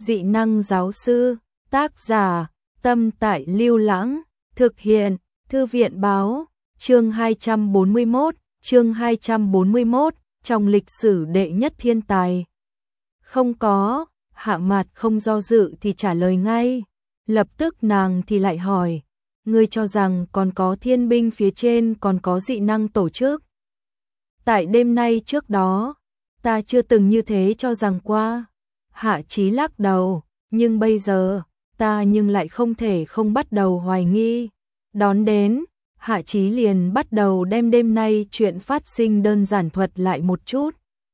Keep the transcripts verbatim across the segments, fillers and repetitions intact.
Dị năng giáo sư, tác giả, Tâm Tại Lưu Lãng, thực hiện, Thư viện báo, chương hai trăm bốn mươi mốt, chương hai trăm bốn mươi mốt, trong lịch sử đệ nhất thiên tài. Không có, Hạ Mạt không do dự thì trả lời ngay, lập tức nàng thì lại hỏi, ngươi cho rằng còn có thiên binh phía trên còn có dị năng tổ chức? Tại đêm nay trước đó, ta chưa từng như thế cho rằng qua. Hạ Chí lắc đầu, nhưng bây giờ, ta nhưng lại không thể không bắt đầu hoài nghi. Đón đến, Hạ Chí liền bắt đầu đem đêm nay chuyện phát sinh đơn giản thuật lại một chút.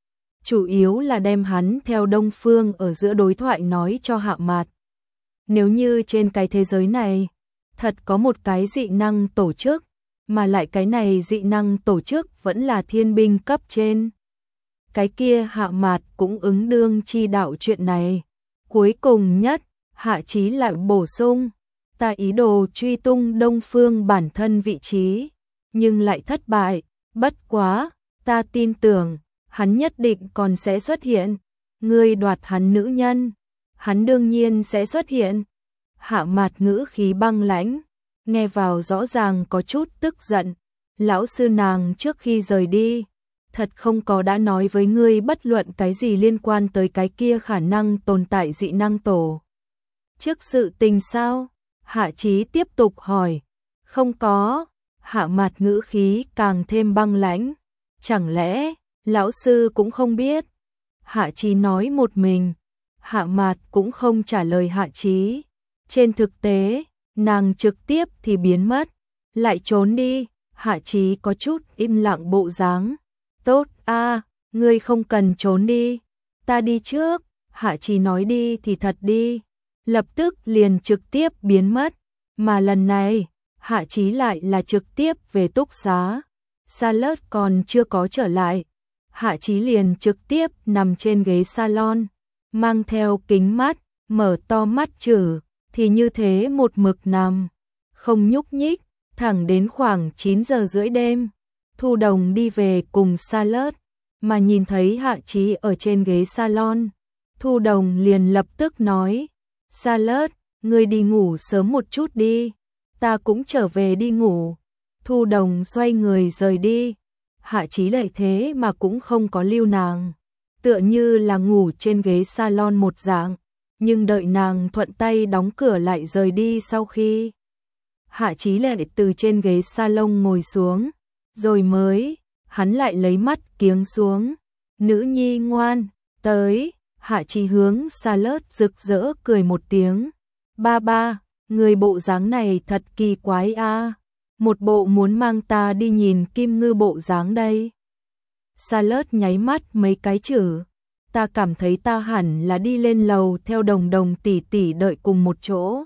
Chủ yếu là đem hắn theo Đông Phương ở giữa đối thoại nói cho Hạ Mạt. Nếu như trên cái thế giới này, thật có một cái dị năng tổ chức, mà lại cái này dị năng tổ chức vẫn là thiên binh cấp trên. Cái kia Hạ Mạt cũng ứng đương chi đạo chuyện này. Cuối cùng nhất, Hạ Chí lại bổ sung, ta ý đồ truy tung Đông Phương bản thân vị trí, nhưng lại thất bại, bất quá, ta tin tưởng, hắn nhất định còn sẽ xuất hiện. Ngươi đoạt hắn nữ nhân, hắn đương nhiên sẽ xuất hiện. Hạ Mạt ngữ khí băng lãnh, nghe vào rõ ràng có chút tức giận. Lão sư nàng trước khi rời đi, thật không có đã nói với ngươi bất luận cái gì liên quan tới cái kia khả năng tồn tại dị năng tổ trước sự tình sao? Hạ Chí tiếp tục hỏi. Không có. Hạ Mạt ngữ khí càng thêm băng lãnh. Chẳng lẽ lão sư cũng không biết? Hạ Chí nói một mình. Hạ Mạt cũng không trả lời Hạ Chí. Trên thực tế, nàng trực tiếp thì biến mất, lại trốn đi. Hạ Chí có chút im lặng bộ dáng. Tốt a, à, ngươi không cần trốn đi, ta đi trước. Hạ Chí nói đi thì thật đi, lập tức liền trực tiếp biến mất, mà lần này, Hạ Chí lại là trực tiếp về túc xá. Charlotte còn chưa có trở lại, Hạ Chí liền trực tiếp nằm trên ghế salon, mang theo kính mắt, mở to mắt chử, thì như thế một mực nằm, không nhúc nhích, thẳng đến khoảng chín giờ rưỡi đêm. Thu Đồng đi về cùng Charlotte, mà nhìn thấy Hạ Chí ở trên ghế salon, Thu Đồng liền lập tức nói, Charlotte, ngươi đi ngủ sớm một chút đi, ta cũng trở về đi ngủ. Thu Đồng xoay người rời đi, Hạ Chí lại thế mà cũng không có lưu nàng, tựa như là ngủ trên ghế salon một dạng, nhưng đợi nàng thuận tay đóng cửa lại rời đi sau khi. Hạ Chí lại từ trên ghế salon ngồi xuống. Rồi mới, hắn lại lấy mắt kiếng xuống. Nữ nhi ngoan, tới. Hạ Chí hướng Charlotte rực rỡ cười một tiếng. Ba ba, người bộ dáng này thật kỳ quái a. À. Một bộ muốn mang ta đi nhìn Kim Ngư bộ dáng đây. Charlotte nháy mắt mấy cái chữ. Ta cảm thấy ta hẳn là đi lên lầu theo Đồng Đồng tỷ tỷ đợi cùng một chỗ.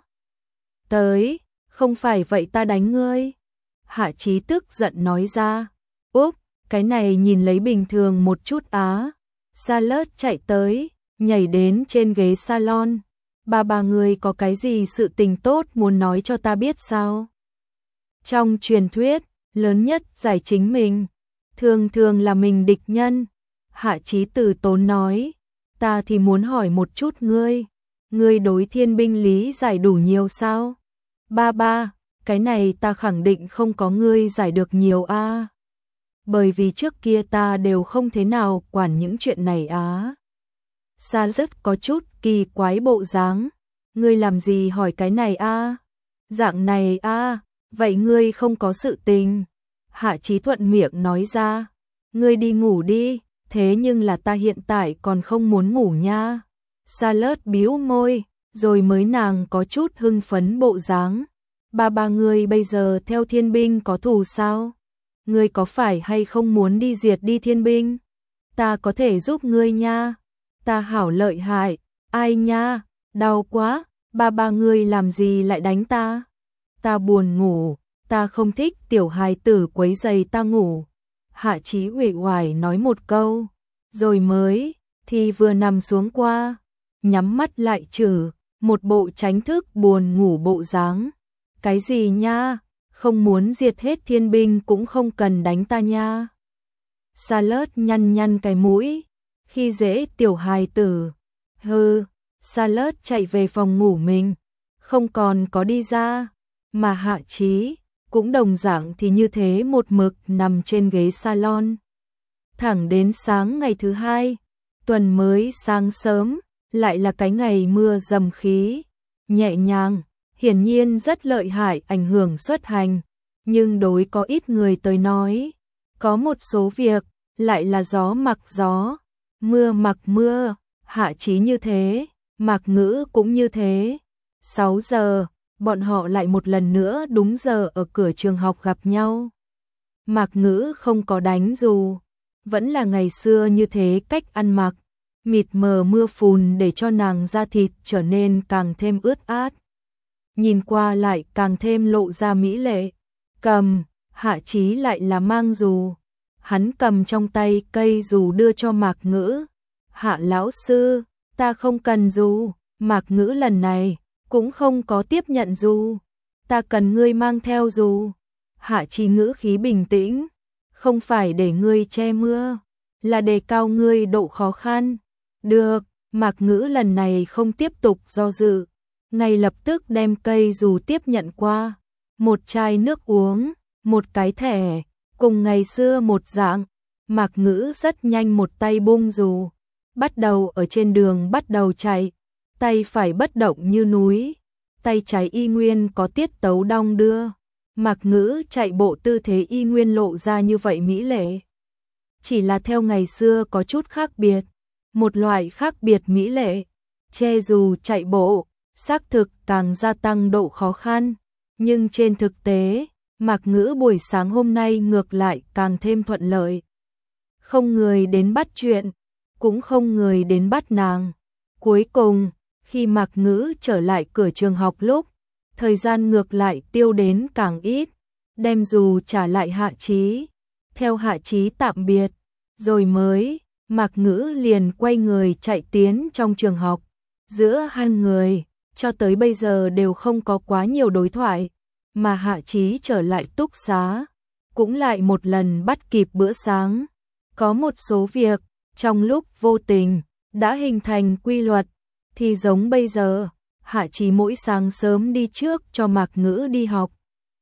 Tới, không phải vậy ta đánh ngươi. Hạ Chí tức giận nói ra. Úp, cái này nhìn lấy bình thường một chút á. Charlotte chạy tới, nhảy đến trên ghế salon. Ba ba người có cái gì sự tình tốt muốn nói cho ta biết sao? Trong truyền thuyết, lớn nhất giải chính mình, thường thường là mình địch nhân. Hạ Chí từ tốn nói. Ta thì muốn hỏi một chút ngươi. Ngươi đối thiên binh lý giải đủ nhiều sao? Ba ba. Cái này ta khẳng định không có ngươi giải được nhiều a. À. Bởi vì trước kia ta đều không thế nào quản những chuyện này á. Sa rất có chút kỳ quái bộ dáng. Ngươi làm gì hỏi cái này a? À? Dạng này a, à, vậy ngươi không có sự tình. Hạ Chí thuận miệng nói ra. Ngươi đi ngủ đi, thế nhưng là ta hiện tại còn không muốn ngủ nha. Charlotte bĩu môi, rồi mới nàng có chút hưng phấn bộ dáng. Ba ba người bây giờ theo thiên binh có thù sao? Ngươi có phải hay không muốn đi diệt đi thiên binh? Ta có thể giúp ngươi nha. Ta hảo lợi hại. Ai nha? Đau quá. Ba ba người làm gì lại đánh ta? Ta buồn ngủ. Ta không thích tiểu hài tử quấy rầy ta ngủ. Hạ Chí uể oải nói một câu. Rồi mới, thì vừa nằm xuống qua. Nhắm mắt lại chử. Một bộ tránh thức buồn ngủ bộ dáng. Cái gì nha, không muốn diệt hết thiên binh cũng không cần đánh ta nha. Charlotte nhăn nhăn cái mũi, khi dễ tiểu hài tử. Hừ, Charlotte chạy về phòng ngủ mình, không còn có đi ra, mà Hạ Chí cũng đồng dạng thì như thế một mực nằm trên ghế salon. Thẳng đến sáng ngày thứ hai, tuần mới sáng sớm, lại là cái ngày mưa dầm khí, nhẹ nhàng, hiển nhiên rất lợi hại ảnh hưởng xuất hành, nhưng đối có ít người tới nói, có một số việc, lại là gió mặc gió, mưa mặc mưa, Hạ Chí như thế, Mạc Ngữ cũng như thế. sáu giờ, bọn họ lại một lần nữa đúng giờ ở cửa trường học gặp nhau. Mạc Ngữ không có đánh dù, vẫn là ngày xưa như thế cách ăn mặc, mịt mờ mưa phùn để cho nàng da thịt trở nên càng thêm ướt át. Nhìn qua lại càng thêm lộ ra mỹ lệ. Cầm, Hạ Chí lại là mang dù. Hắn cầm trong tay cây dù đưa cho Mạc Ngữ. Hạ lão sư, ta không cần dù. Mạc Ngữ lần này cũng không có tiếp nhận dù. Ta cần ngươi mang theo dù. Hạ Chí ngữ khí bình tĩnh. Không phải để ngươi che mưa, là đề cao ngươi độ khó khăn. Được, Mạc Ngữ lần này không tiếp tục do dự. Ngay lập tức đem cây dù tiếp nhận qua. Một chai nước uống, một cái thẻ, cùng ngày xưa một dạng. Mạc Ngữ rất nhanh một tay bung dù, bắt đầu ở trên đường bắt đầu chạy, tay phải bất động như núi, tay trái y nguyên có tiết tấu đong đưa. Mạc Ngữ chạy bộ tư thế y nguyên lộ ra như vậy mỹ lệ. Chỉ là theo ngày xưa có chút khác biệt, một loại khác biệt mỹ lệ, che dù chạy bộ, xác thực càng gia tăng độ khó khăn, nhưng trên thực tế, Mạc Ngữ buổi sáng hôm nay ngược lại càng thêm thuận lợi. Không người đến bắt chuyện, cũng không người đến bắt nàng. Cuối cùng, khi Mạc Ngữ trở lại cửa trường học lúc, thời gian ngược lại tiêu đến càng ít, đem dù trả lại Hạ Chí, theo Hạ Chí tạm biệt, rồi mới, Mạc Ngữ liền quay người chạy tiến trong trường học. Giữa hai người, cho tới bây giờ đều không có quá nhiều đối thoại, mà Hạ Chí trở lại túc xá, cũng lại một lần bắt kịp bữa sáng. Có một số việc, trong lúc vô tình, đã hình thành quy luật, thì giống bây giờ, Hạ Chí mỗi sáng sớm đi trước cho Mạc Ngữ đi học,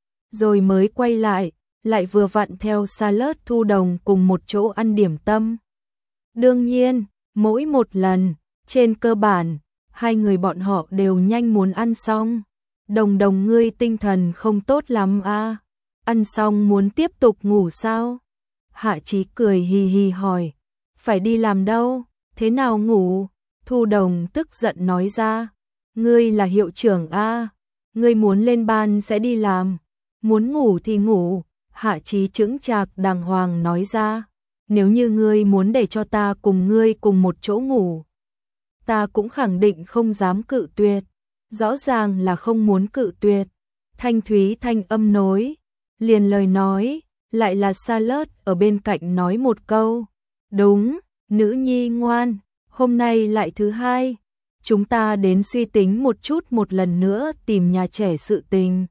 rồi mới quay lại, lại vừa vặn theo Charlotte Thu Đồng cùng một chỗ ăn điểm tâm. Đương nhiên, mỗi một lần, trên cơ bản, hai người bọn họ đều nhanh muốn ăn xong. Đồng Đồng ngươi tinh thần không tốt lắm à? Ăn xong muốn tiếp tục ngủ sao? Hạ Chí cười hì hì hỏi. Phải đi làm đâu? Thế nào ngủ? Thu Đồng tức giận nói ra. Ngươi là hiệu trưởng à? Ngươi muốn lên ban sẽ đi làm. Muốn ngủ thì ngủ. Hạ Chí chững chạc đàng hoàng nói ra. Nếu như ngươi muốn để cho ta cùng ngươi cùng một chỗ ngủ, ta cũng khẳng định không dám cự tuyệt. Rõ ràng là không muốn cự tuyệt. Thanh thúy thanh âm nối, liền lời nói, lại là Charlotte ở bên cạnh nói một câu. Đúng, nữ nhi ngoan, hôm nay lại thứ hai. Chúng ta đến suy tính một chút một lần nữa tìm nhà trẻ sự tình.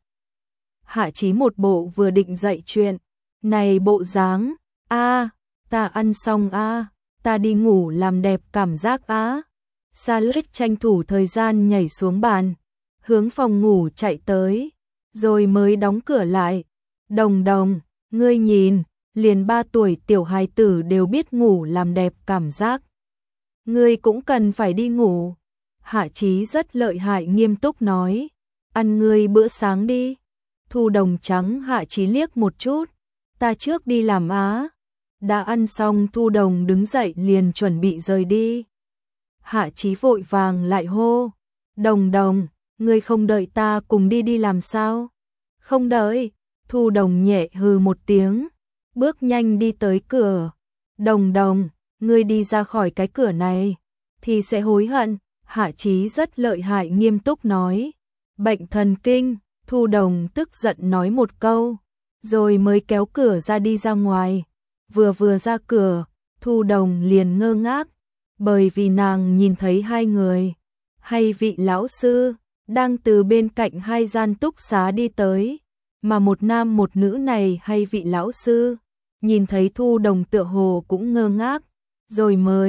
Hạ Chí một bộ vừa định dậy chuyện. Này bộ dáng, a ta ăn xong a ta đi ngủ làm đẹp cảm giác á. Charlotte tranh thủ thời gian nhảy xuống bàn, hướng phòng ngủ chạy tới, rồi mới đóng cửa lại. Đồng Đồng, ngươi nhìn, liền ba tuổi tiểu hài tử đều biết ngủ làm đẹp cảm giác. Ngươi cũng cần phải đi ngủ. Hạ Chí rất lợi hại nghiêm túc nói. Ăn ngươi bữa sáng đi. Thu Đồng trắng Hạ Chí liếc một chút. Ta trước đi làm á. Đã ăn xong Thu Đồng đứng dậy liền chuẩn bị rời đi. Hạ Chí vội vàng lại hô. Đồng Đồng, ngươi không đợi ta cùng đi đi làm sao? Không đợi. Thu Đồng nhẹ hừ một tiếng, bước nhanh đi tới cửa. Đồng Đồng, ngươi đi ra khỏi cái cửa này, thì sẽ hối hận. Hạ Chí rất lợi hại nghiêm túc nói. Bệnh thần kinh, Thu Đồng tức giận nói một câu, rồi mới kéo cửa ra đi ra ngoài. Vừa vừa ra cửa, Thu Đồng liền ngơ ngác, bởi vì nàng nhìn thấy hai người, hay vị lão sư, đang từ bên cạnh hai gian túc xá đi tới, mà một nam một nữ này hay vị lão sư, nhìn thấy Thu Đồng tựa hồ cũng ngơ ngác, rồi mới,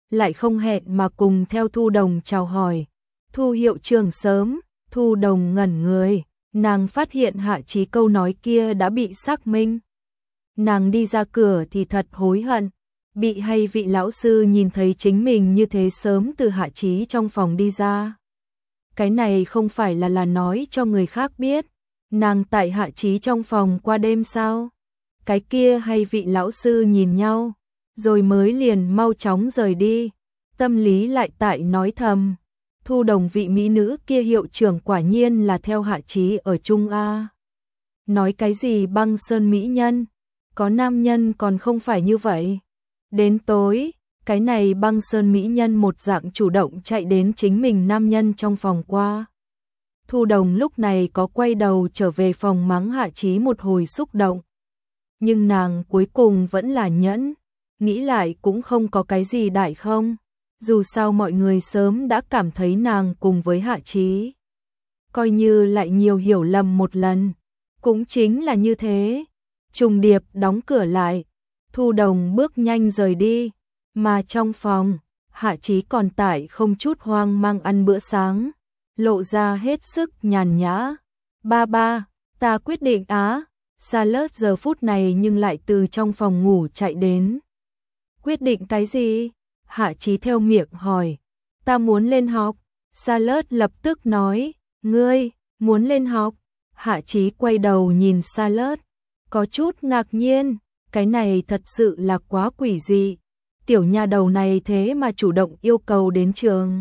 lại không hẹn mà cùng theo Thu Đồng chào hỏi. Thu hiệu trưởng sớm, Thu Đồng ngẩn người, nàng phát hiện Hạ Chí câu nói kia đã bị xác minh. Nàng đi ra cửa thì thật hối hận, bị hay vị lão sư nhìn thấy chính mình như thế sớm từ Hạ Chí trong phòng đi ra. Cái này không phải là là nói cho người khác biết, nàng tại Hạ Chí trong phòng qua đêm sao? Cái kia hay vị lão sư nhìn nhau, rồi mới liền mau chóng rời đi, tâm lý lại tại nói thầm. Thu Đồng vị mỹ nữ kia hiệu trưởng quả nhiên là theo Hạ Chí ở chung a. Nói cái gì băng sơn mỹ nhân, có nam nhân còn không phải như vậy. Đến tối, cái này băng sơn mỹ nhân một dạng chủ động chạy đến chính mình nam nhân trong phòng qua. Thu Đồng lúc này có quay đầu trở về phòng mắng Hạ Chí một hồi xúc động. Nhưng nàng cuối cùng vẫn là nhẫn, nghĩ lại cũng không có cái gì đại không. Dù sao mọi người sớm đã cảm thấy nàng cùng với Hạ Chí. Coi như lại nhiều hiểu lầm một lần. Cũng chính là như thế. Trùng điệp đóng cửa lại. Thu Đồng bước nhanh rời đi. Mà trong phòng, Hạ Chí còn tại không chút hoang mang ăn bữa sáng. Lộ ra hết sức nhàn nhã. Ba ba, ta quyết định á. Salad giờ phút này nhưng lại từ trong phòng ngủ chạy đến. Quyết định cái gì? Hạ Chí theo miệng hỏi. Ta muốn lên học. Salad lập tức nói. Ngươi, muốn lên học? Hạ Chí quay đầu nhìn Salad. Có chút ngạc nhiên. Cái này thật sự là quá quỷ dị. Tiểu nha đầu này thế mà chủ động yêu cầu đến trường.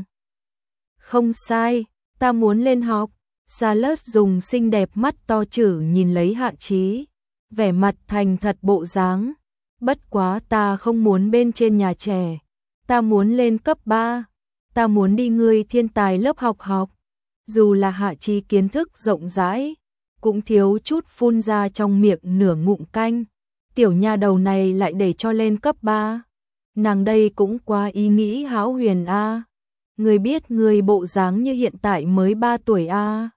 Không sai, ta muốn lên học. Salad dùng xinh đẹp mắt to chử nhìn lấy Hạ Chí. Vẻ mặt thành thật bộ dáng. Bất quá ta không muốn bên trên nhà trẻ. Ta muốn lên cấp ba. Ta muốn đi ngươi thiên tài lớp học học. Dù là Hạ Chí kiến thức rộng rãi, cũng thiếu chút phun ra trong miệng nửa ngụm canh. Tiểu nha đầu này lại để cho lên cấp ba. Nàng đây cũng quá ý nghĩ hão huyền a. À. Người biết người bộ dáng như hiện tại mới ba tuổi a. À.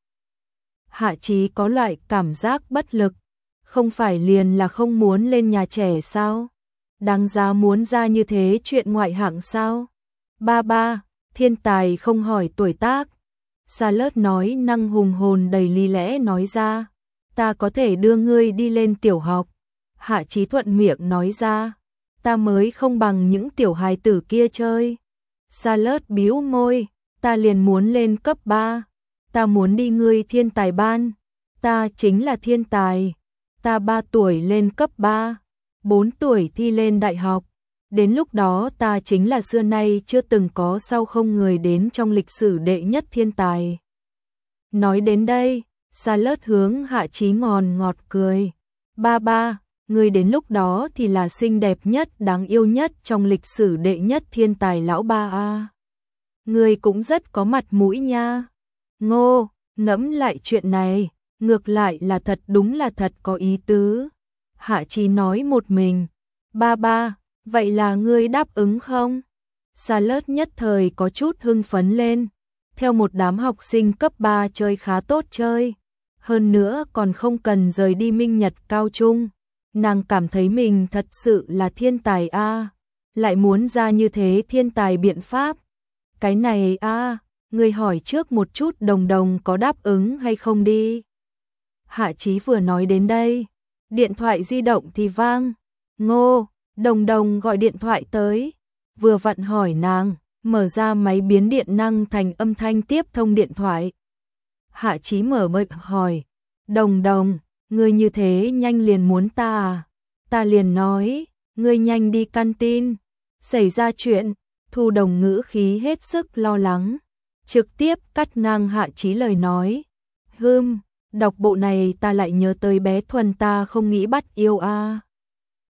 Hạ Chí có loại cảm giác bất lực. Không phải liền là không muốn lên nhà trẻ sao? Đáng giá muốn ra như thế chuyện ngoại hạng sao? Ba ba, thiên tài không hỏi tuổi tác. Salad nói năng hùng hồn đầy lý lẽ nói ra. Ta có thể đưa ngươi đi lên tiểu học. Hạ Chí thuận miệng nói ra. Ta mới không bằng những tiểu hài tử kia chơi. Salad bĩu môi. Ta liền muốn lên cấp ba. Ta muốn đi ngươi thiên tài ban. Ta chính là thiên tài. Ta ba tuổi lên cấp ba. bốn tuổi thi lên đại học. Đến lúc đó ta chính là xưa nay chưa từng có sau không người đến trong lịch sử đệ nhất thiên tài. Nói đến đây, Salad hướng Hạ Chí ngòn ngọt cười. Ba ba, người đến lúc đó thì là xinh đẹp nhất, đáng yêu nhất trong lịch sử đệ nhất thiên tài lão ba a. Người cũng rất có mặt mũi nha. Ngô, ngẫm lại chuyện này, ngược lại là thật đúng là thật có ý tứ. Hạ Chí nói một mình. Ba ba, vậy là ngươi đáp ứng không? Salad nhất thời có chút hưng phấn lên. Theo một đám học sinh cấp ba chơi khá tốt chơi. Hơn nữa còn không cần rời đi Minh Nhật cao trung. Nàng cảm thấy mình thật sự là thiên tài a. À. Lại muốn ra như thế thiên tài biện pháp. Cái này a, à, ngươi hỏi trước một chút Đồng Đồng có đáp ứng hay không đi. Hạ Chí vừa nói đến đây. Điện thoại di động thì vang. Ngô, Đồng Đồng gọi điện thoại tới. Vừa vặn hỏi nàng, mở ra máy biến điện năng thành âm thanh tiếp thông điện thoại. Hạ Chí mở miệng hỏi. Đồng Đồng, ngươi như thế nhanh liền muốn ta à? Ta liền nói, ngươi nhanh đi canteen. Xảy ra chuyện, Thu Đồng ngữ khí hết sức lo lắng. Trực tiếp cắt ngang Hạ Chí lời nói. Hừm, đọc bộ này ta lại nhớ tới bé Thuần ta không nghĩ bắt yêu a. À.